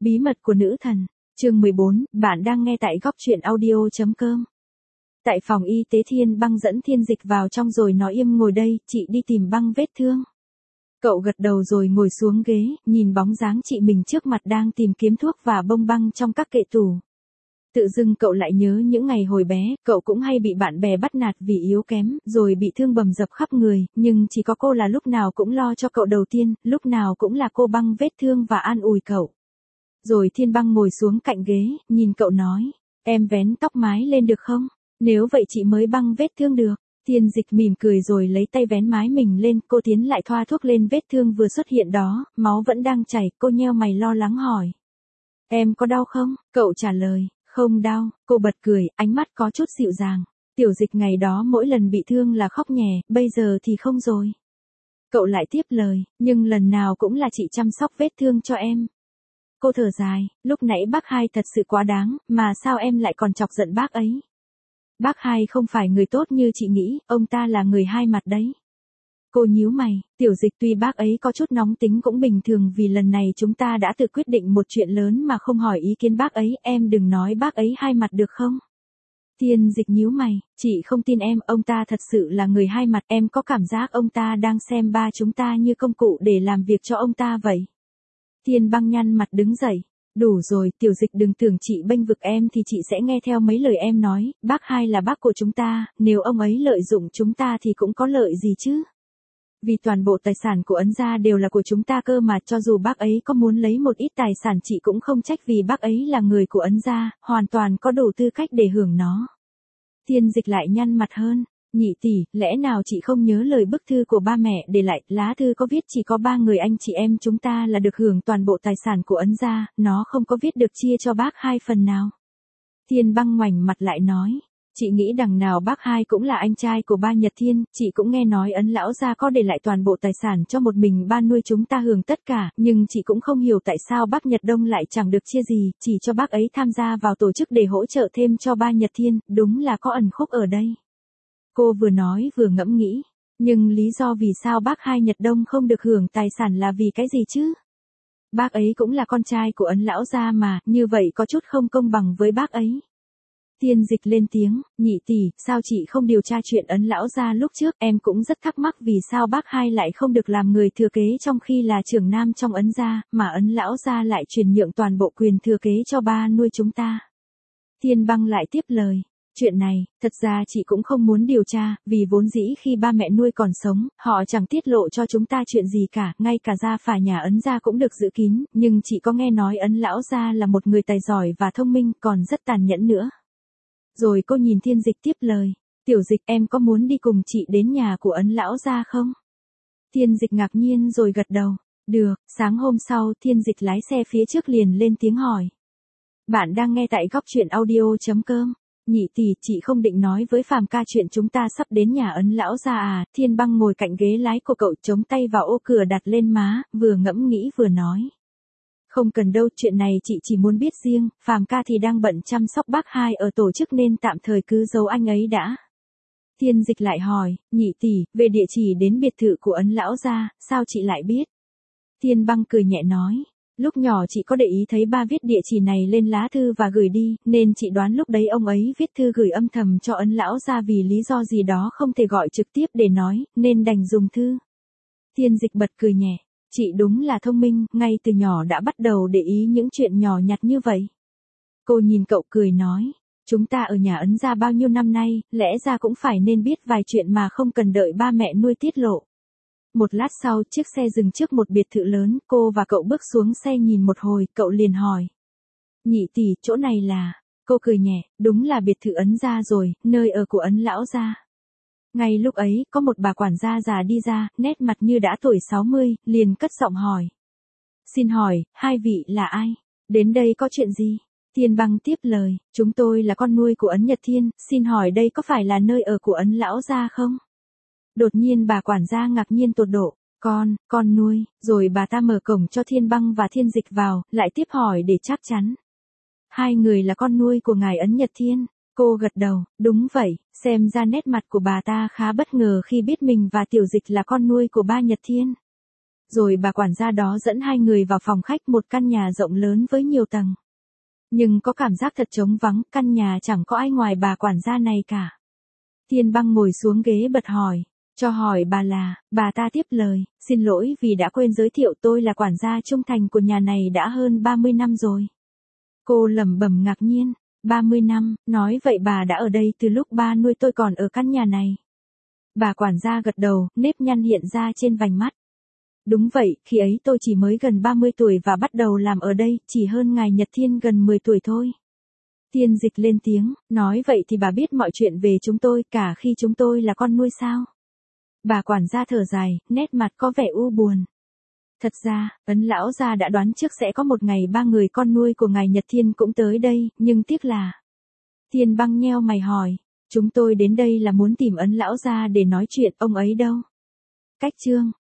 Bí mật của nữ thần, chương 14, bạn đang nghe tại góc truyện audio.com. Tại phòng y tế Thiên Băng dẫn Thiên Dịch vào trong rồi nói im ngồi đây, chị đi tìm băng vết thương. Cậu gật đầu rồi ngồi xuống ghế, nhìn bóng dáng chị mình trước mặt đang tìm kiếm thuốc và bông băng trong các kệ tủ. Tự dưng cậu lại nhớ những ngày hồi bé, cậu cũng hay bị bạn bè bắt nạt vì yếu kém, rồi bị thương bầm dập khắp người, nhưng chỉ có cô là lúc nào cũng lo cho cậu đầu tiên, lúc nào cũng là cô băng vết thương và an ủi cậu. Rồi Thiên Băng ngồi xuống cạnh ghế, nhìn cậu nói, em vén tóc mái lên được không? Nếu vậy chị mới băng vết thương được. Thiên Dịch mỉm cười rồi lấy tay vén mái mình lên, cô tiến lại thoa thuốc lên vết thương vừa xuất hiện đó, máu vẫn đang chảy, cô nheo mày lo lắng hỏi. Em có đau không? Cậu trả lời, không đau, cô bật cười, ánh mắt có chút dịu dàng. Tiểu Dịch ngày đó mỗi lần bị thương là khóc nhè, bây giờ thì không rồi. Cậu lại tiếp lời, nhưng lần nào cũng là chị chăm sóc vết thương cho em. Cô thở dài, lúc nãy bác Hai thật sự quá đáng, mà sao em lại còn chọc giận bác ấy? Bác Hai không phải người tốt như chị nghĩ, ông ta là người hai mặt đấy. Cô nhíu mày, Tiểu Dịch tuy bác ấy có chút nóng tính cũng bình thường vì lần này chúng ta đã tự quyết định một chuyện lớn mà không hỏi ý kiến bác ấy, em đừng nói bác ấy hai mặt được không? Thiên Dịch nhíu mày, chị không tin em, ông ta thật sự là người hai mặt, em có cảm giác ông ta đang xem ba chúng ta như công cụ để làm việc cho ông ta vậy. Thiên Băng nhăn mặt đứng dậy. Đủ rồi, Tiểu Dịch đừng tưởng chị bênh vực em thì chị sẽ nghe theo mấy lời em nói, bác Hai là bác của chúng ta, nếu ông ấy lợi dụng chúng ta thì cũng có lợi gì chứ. Vì toàn bộ tài sản của Ấn gia đều là của chúng ta cơ mà, cho dù bác ấy có muốn lấy một ít tài sản chị cũng không trách vì bác ấy là người của Ấn gia, hoàn toàn có đủ tư cách để hưởng nó. Thiên Dịch lại nhăn mặt hơn. Nhị tỷ, lẽ nào chị không nhớ lời bức thư của ba mẹ để lại, lá thư có viết chỉ có 3 người anh chị em chúng ta là được hưởng toàn bộ tài sản của Ấn gia, nó không có viết được chia cho bác Hai phần nào. Thiên Băng ngoảnh mặt lại nói, chị nghĩ đằng nào bác Hai cũng là anh trai của ba Nhật Thiên, chị cũng nghe nói Ấn lão gia có để lại toàn bộ tài sản cho một mình ba nuôi chúng ta hưởng tất cả, nhưng chị cũng không hiểu tại sao bác Nhật Đông lại chẳng được chia gì, chỉ cho bác ấy tham gia vào tổ chức để hỗ trợ thêm cho ba Nhật Thiên, đúng là có ẩn khúc ở đây. Cô vừa nói vừa ngẫm nghĩ, nhưng lý do vì sao bác Hai Nhật Đông không được hưởng tài sản là vì cái gì chứ? Bác ấy cũng là con trai của Ấn lão gia mà, như vậy có chút không công bằng với bác ấy. Thiên Dịch lên tiếng, nhị tỷ, sao chị không điều tra chuyện Ấn lão gia lúc trước, em cũng rất thắc mắc vì sao bác Hai lại không được làm người thừa kế trong khi là trưởng nam trong Ấn gia, mà Ấn lão gia lại truyền nhượng toàn bộ quyền thừa kế cho ba nuôi chúng ta. Thiên Băng lại tiếp lời. Chuyện này, thật ra chị cũng không muốn điều tra, vì vốn dĩ khi ba mẹ nuôi còn sống, họ chẳng tiết lộ cho chúng ta chuyện gì cả, ngay cả gia phả nhà Ấn gia cũng được giữ kín, nhưng chị có nghe nói Ấn lão gia là một người tài giỏi và thông minh, còn rất tàn nhẫn nữa. Rồi cô nhìn Thiên Dịch tiếp lời, Tiểu Dịch em có muốn đi cùng chị đến nhà của Ấn lão gia không? Thiên Dịch ngạc nhiên rồi gật đầu, được. Sáng hôm sau Thiên Dịch lái xe phía trước liền lên tiếng hỏi. Bạn đang nghe tại góc truyện audio.com. Nhị tỷ, chị không định nói với Phàm ca chuyện chúng ta sắp đến nhà Ấn lão gia à? Thiên Băng ngồi cạnh ghế lái của cậu chống tay vào ô cửa đặt lên má, vừa ngẫm nghĩ vừa nói. Không cần đâu, chuyện này chị chỉ muốn biết riêng, Phàm ca thì đang bận chăm sóc bác Hai ở tổ chức nên tạm thời cứ giấu anh ấy đã. Thiên Dịch lại hỏi, nhị tỷ, về địa chỉ đến biệt thự của Ấn lão gia, sao chị lại biết? Thiên Băng cười nhẹ nói. Lúc nhỏ chị có để ý thấy ba viết địa chỉ này lên lá thư và gửi đi, nên chị đoán lúc đấy ông ấy viết thư gửi âm thầm cho Ấn lão gia vì lý do gì đó không thể gọi trực tiếp để nói, nên đành dùng thư. Thiên Dịch bật cười nhẹ, chị đúng là thông minh, ngay từ nhỏ đã bắt đầu để ý những chuyện nhỏ nhặt như vậy. Cô nhìn cậu cười nói, chúng ta ở nhà Ấn gia bao nhiêu năm nay, lẽ ra cũng phải nên biết vài chuyện mà không cần đợi ba mẹ nuôi tiết lộ. Một lát sau, chiếc xe dừng trước một biệt thự lớn, cô và cậu bước xuống xe nhìn một hồi, cậu liền hỏi. Nhị tỷ, chỗ này là... Cô cười nhẹ, đúng là biệt thự Ấn gia rồi, nơi ở của Ấn lão gia. Ngay lúc ấy, có một bà quản gia già đi ra, nét mặt như đã tuổi 60, liền cất giọng hỏi. Xin hỏi, hai vị là ai? Đến đây có chuyện gì? Thiên Băng tiếp lời, chúng tôi là con nuôi của Ấn Nhật Thiên, xin hỏi đây có phải là nơi ở của Ấn lão gia không? Đột nhiên bà quản gia ngạc nhiên tột độ, con nuôi, rồi bà ta mở cổng cho Thiên Băng và Thiên Dịch vào, lại tiếp hỏi để chắc chắn. Hai người là con nuôi của ngài Ấn Nhật Thiên, cô gật đầu, đúng vậy, xem ra nét mặt của bà ta khá bất ngờ khi biết mình và Tiểu Dịch là con nuôi của ba Nhật Thiên. Rồi bà quản gia đó dẫn hai người vào phòng khách, một căn nhà rộng lớn với nhiều tầng. Nhưng có cảm giác thật trống vắng, căn nhà chẳng có ai ngoài bà quản gia này cả. Thiên Băng ngồi xuống ghế bật hỏi. Cho hỏi bà là, bà ta tiếp lời, xin lỗi vì đã quên giới thiệu, tôi là quản gia trung thành của nhà này đã hơn 30 năm rồi. Cô lẩm bẩm ngạc nhiên, 30 năm, nói vậy bà đã ở đây từ lúc ba nuôi tôi còn ở căn nhà này. Bà quản gia gật đầu, nếp nhăn hiện ra trên vành mắt. Đúng vậy, khi ấy tôi chỉ mới gần 30 tuổi và bắt đầu làm ở đây, chỉ hơn ngài Nhật Thiên gần 10 tuổi thôi. Thiên Dịch lên tiếng, nói vậy thì bà biết mọi chuyện về chúng tôi, cả khi chúng tôi là con nuôi sao? Bà quản gia thở dài, nét mặt có vẻ u buồn. Thật ra, Ấn lão gia đã đoán trước sẽ có một ngày ba người con nuôi của ngài Nhật Thiên cũng tới đây, nhưng tiếc là... Thiên Băng nheo mày hỏi, chúng tôi đến đây là muốn tìm Ấn lão gia để nói chuyện, ông ấy đâu? Cách chương